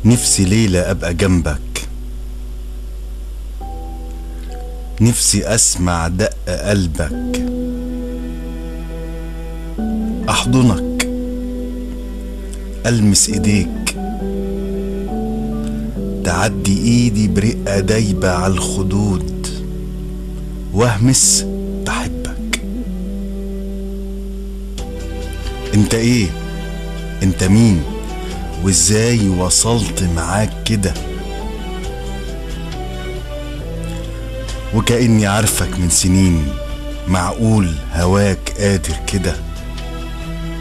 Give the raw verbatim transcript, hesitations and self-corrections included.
نفسي ليلة أبقى جنبك، نفسي أسمع دق قلبك، أحضنك، ألمس إيديك، تعدي إيدي برقة دايبة على الخدود، وأهمس بحبك. انت ايه؟ انت مين؟ وازاي وصلت معاك كده؟ وكأني عارفك من سنين، معقول هواك قادر كده؟